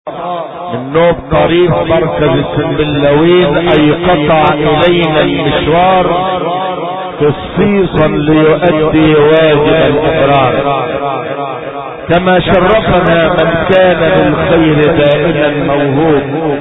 من نوب طريق مركز السنبلاوين اي قطع الينا المشوار خصيصا ليؤدي واجب الابرار، كما شرفنا من كان بالخير دائما موهوب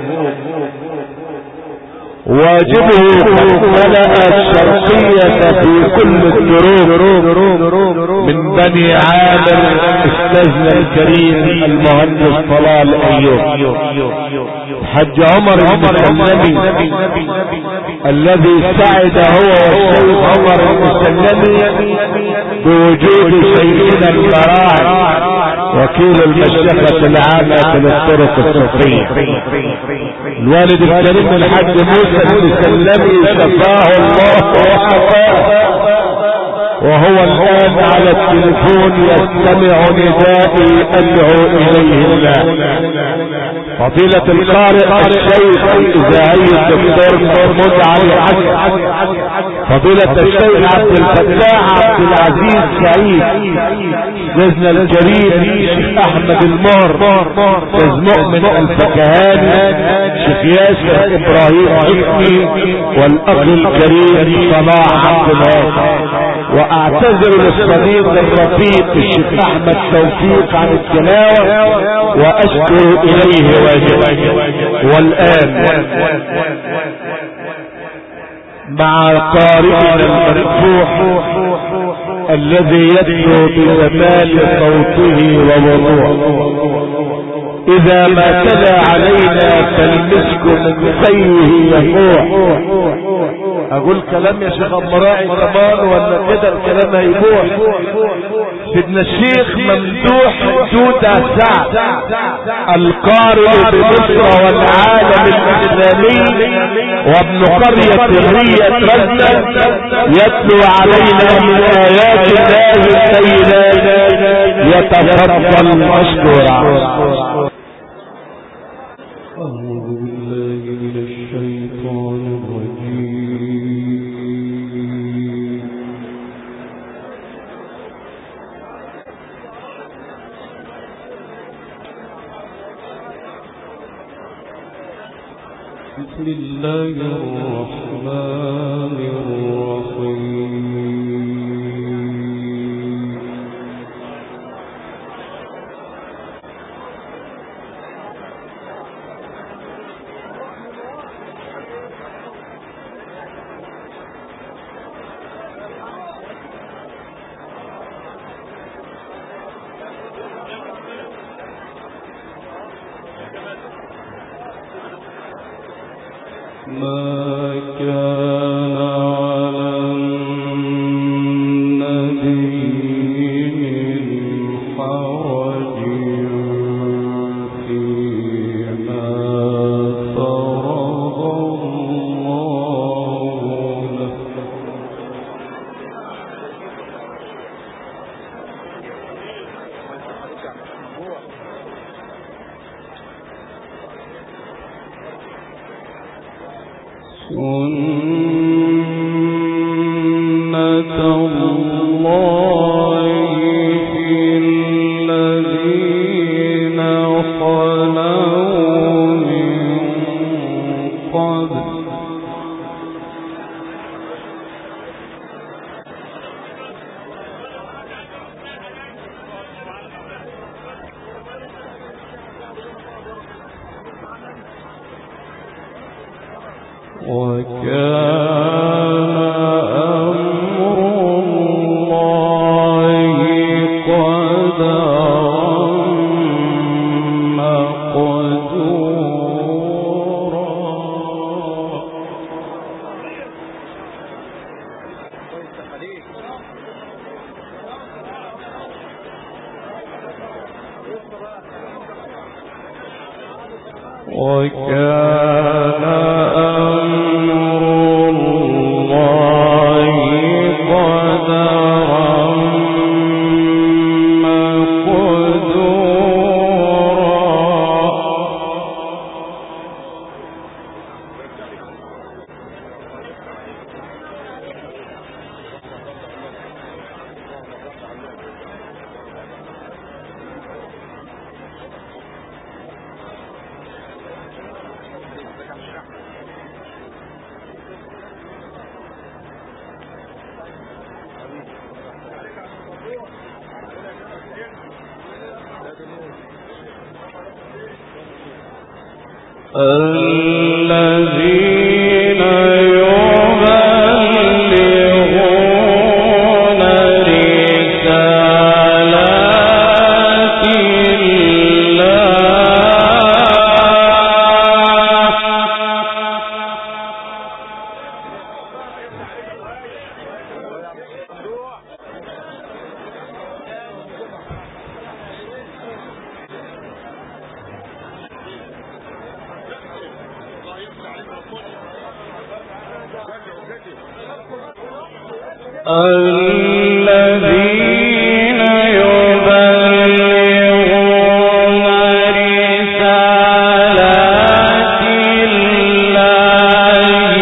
واجبه قد ملأ الشرقية في كل الدروب من بني عامر استاذنا الكريم المهندس طلال ايوب حج عمر المسلمي الذي سعد هو والشيخ عمر المسلمي بوجود شيخنا البراعي وكيل المشيخة العامة للطرق الصوفية الوالد الكريم الحاج موسى المسلمي شفاه الله وحفاه، وهو الآن على التليفون يستمع ندائي أدعو إليه الله. فضيلة القارئ الشيخ الإذاعي الدكتور محمود علي حسن، فضيلة الشيخ عبد الفتاح عبد العزيز سعيد، جزنا الكريم شيخ أحمد المار، جز مؤمن الفكهاني، شيخ ياسر إبراهيم حكمي، والأخ الكريم صلاح عبد الهادي. واعتذر للصديق الرفيق الشيخ احمد توفيق عن التلاوة واشكر اليه واجب. والان مع قارئنا المرفوع الذي يتلو بجمال صوته ووضوحه، اذا ما تلا علينا فالمسك من خيه يفوح. اقول كلام يا شيخ امراعي كمان ولا كده الكلام هيبوح؟ سيدنا الشيخ ممدوح جودة سعد القارئ بمصر والعالم الاسلامي وابن قرية الرية رزنا يتلو علينا من ايات الله السيدات، يتفضل مشكورا. بسم الله الرحمن الرحيم. ما كان على النبي من حرج فيما فرض الله له، سنة الله في الذين خلوا من قبل، وكان أمر الله قدرا مقدورا. وكان أمر الله قدرا الذين يبلغون رسالات الذين يبلغون رسالات الله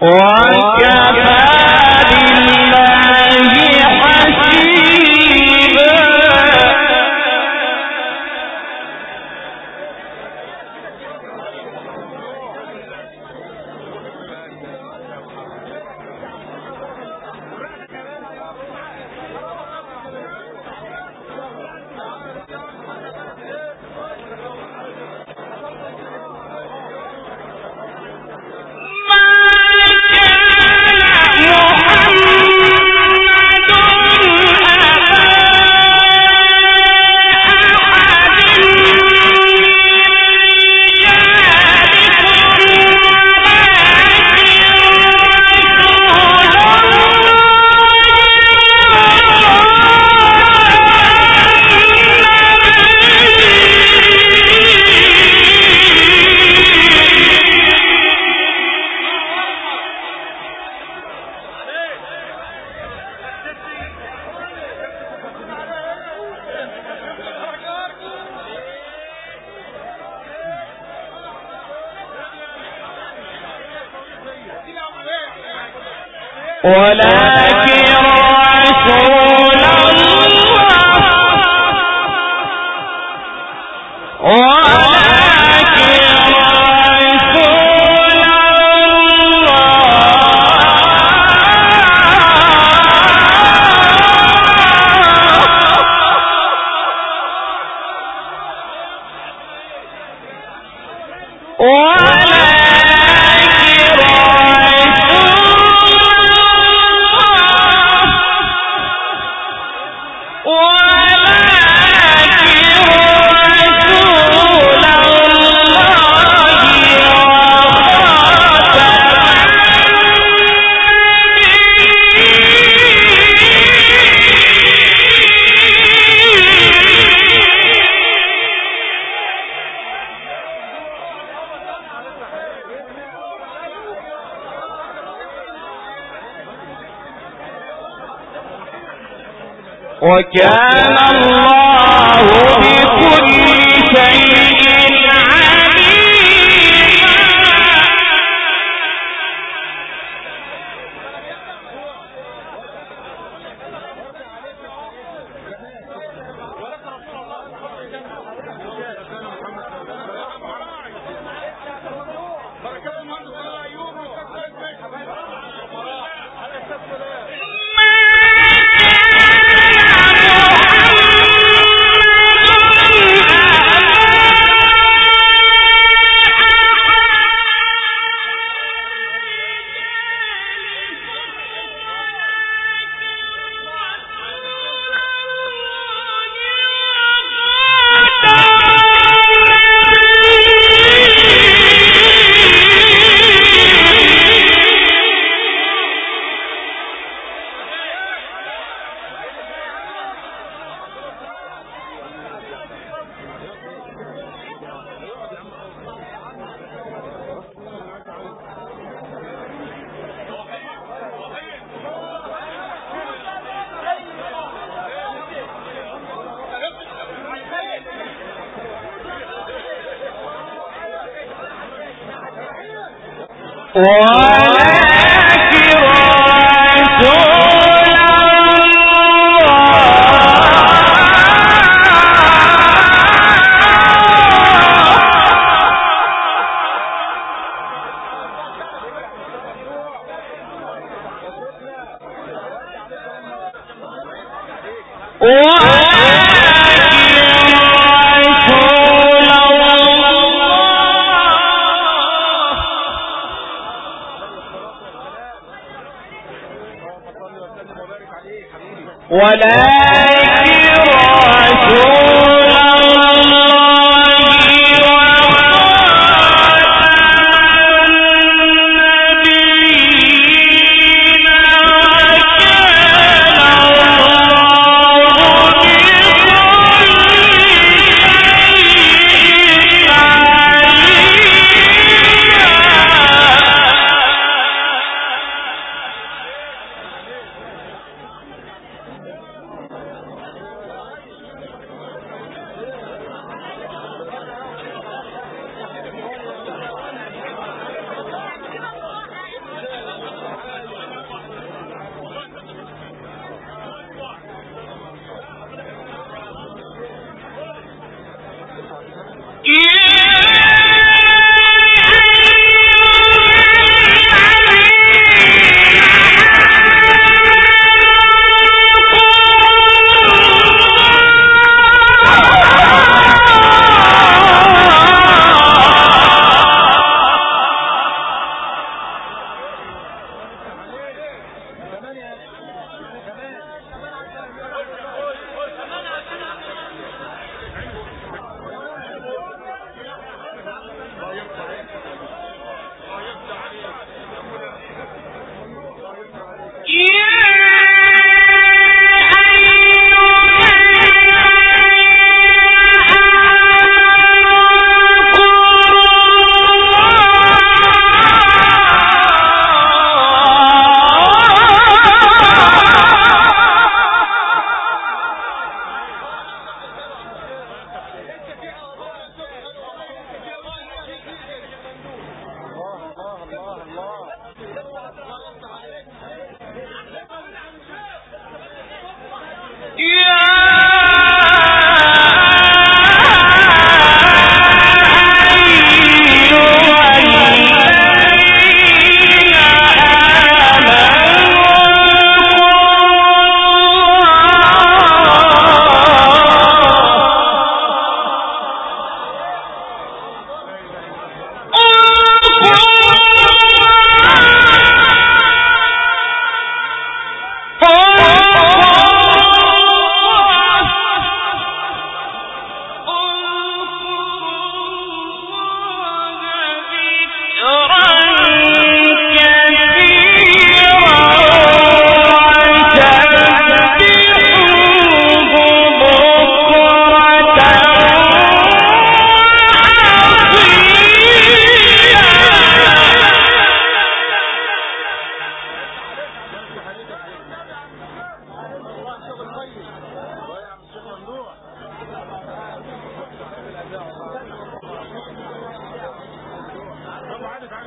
ولكن رسول وكان الله بكل شيء عليما.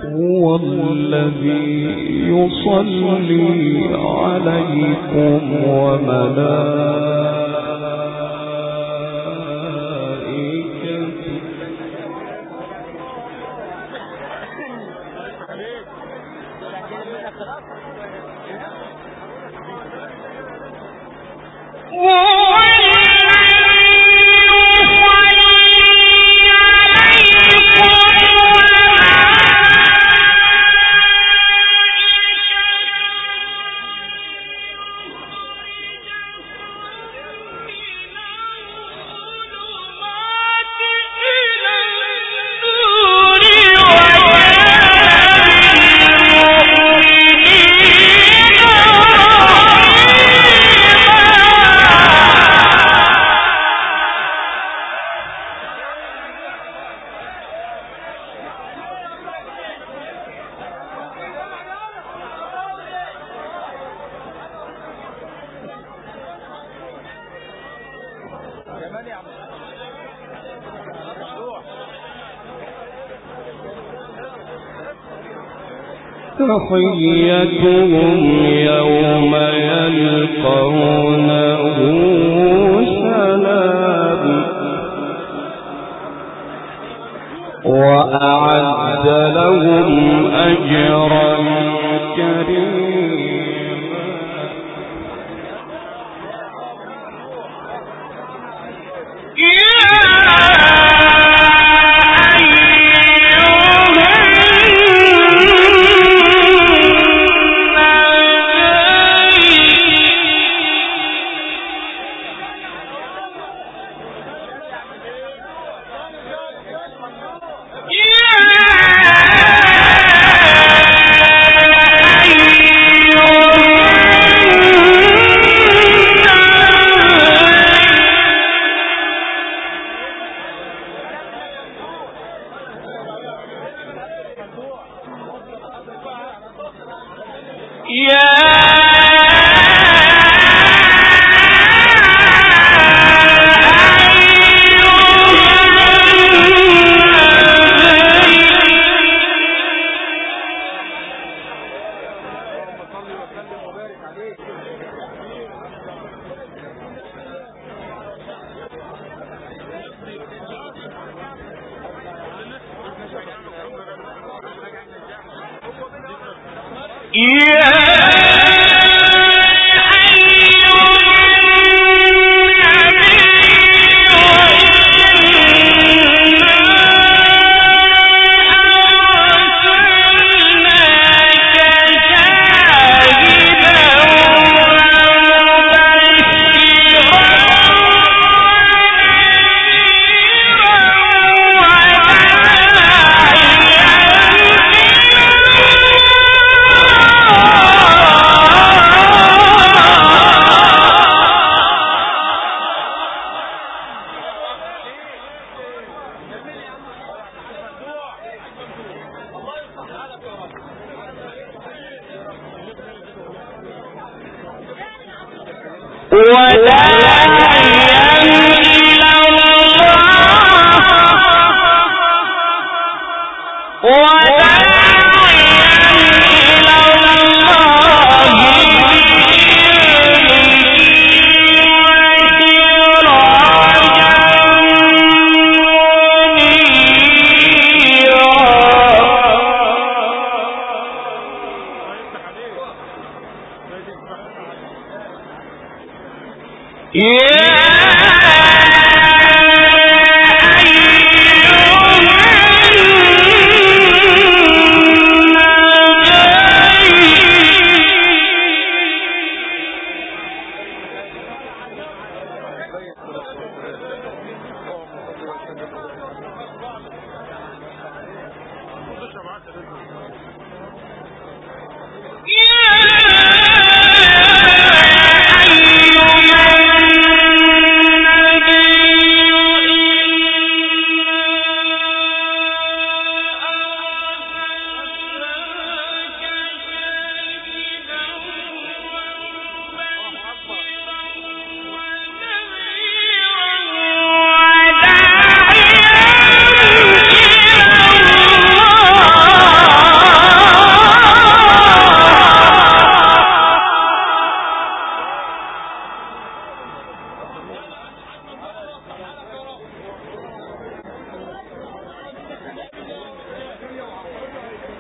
هو الذي يصلي عليكم وملائكته تحيتهم يوم يلقونه سلام وأعد لهم أجرا كريما.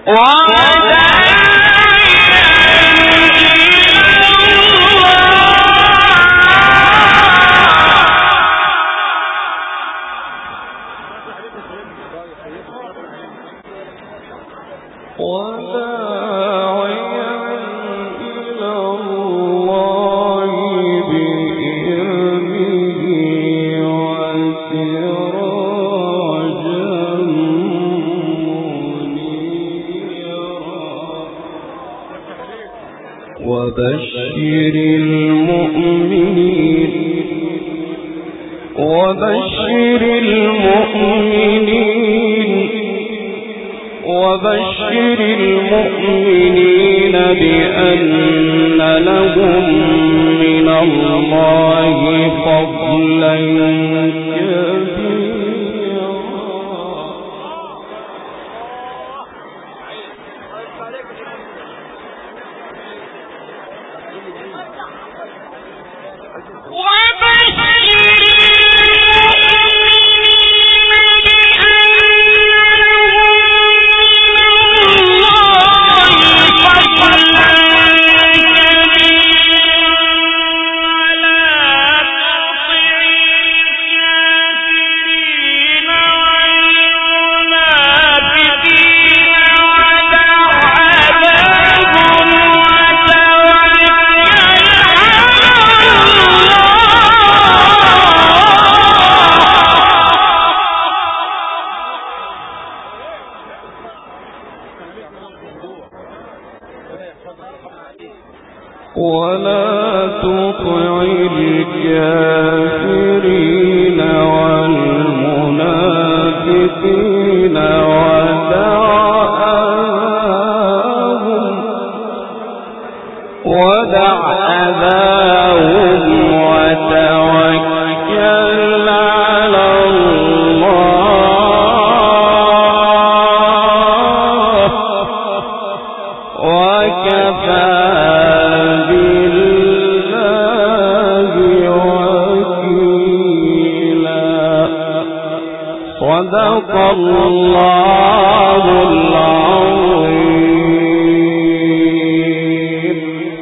وبشر المؤمنين بأن لهم من الله فضلا كبيرا. ولا تطع الكافرين والمنافقين ودع أذاهم وتوكل على الله وكفى صدق الله العظيم.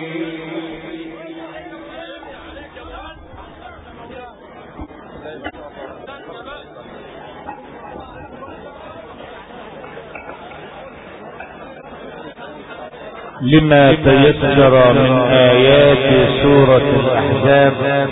لما تيسر من آيات سورة الأحزاب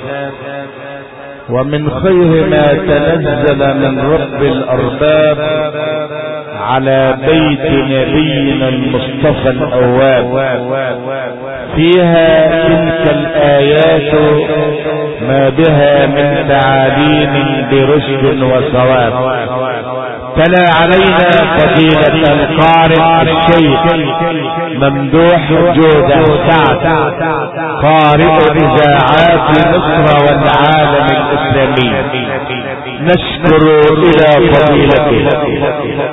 ومن خير ما تنزل من رب الأرباب على بيت نبينا المصطفى الأواب، فيها تلك الآيات ما بها من تعاليم برشد وصواب. تلا علينا فضيلة القارئ الشيخ ممدوح جودة سعد قارئ إذاعات مصر والعالم الإسلامي، نشكر إلى فضيلته.